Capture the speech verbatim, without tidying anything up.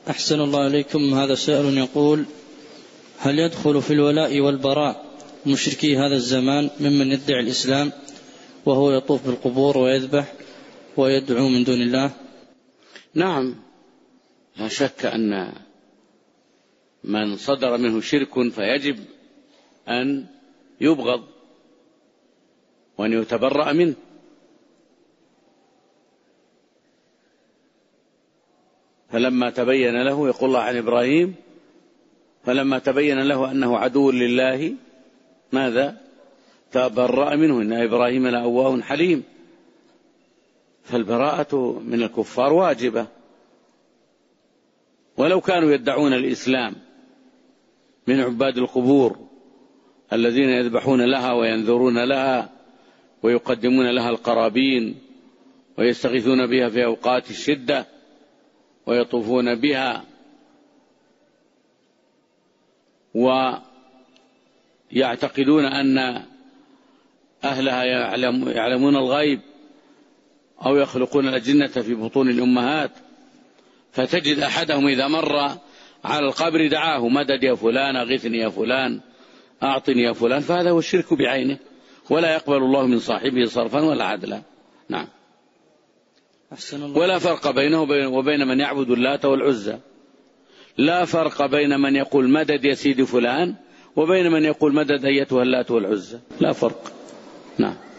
أحسن الله عليكم. هذا سائل يقول: هل يدخل في الولاء والبراء مشركي هذا الزمان ممن يدعي الإسلام وهو يطوف بالقبور ويذبح ويدعو من دون الله؟ نعم، لا شك أن من صدر منه شرك فيجب أن يبغض وأن يتبرأ منه. فلما تبين له، يقول الله عن إبراهيم: فلما تبين له أنه عدو لله ماذا؟ تبرأ منه، إن إبراهيم لأواه حليم. فالبراءة من الكفار واجبة، ولو كانوا يدعون الإسلام من عباد القبور الذين يذبحون لها وينذرون لها ويقدمون لها القرابين ويستغيثون بها في أوقات الشدة ويطوفون بها ويعتقدون أن أهلها يعلم يعلمون الغيب أو يخلقون الأجنة في بطون الأمهات، فتجد أحدهم إذا مر على القبر دعاه: مدد يا فلان، أغثني يا فلان، أعطني يا فلان. فهذا هو الشرك بعينه، ولا يقبل الله من صاحبه صرفا ولا عدلا. نعم. ولا فرق بينه وبين من يعبد اللات والعزى. لا فرق بين من يقول مدد يا سيدي فلان وبين من يقول مدد أيتها اللات والعزى، لا فرق. نعم.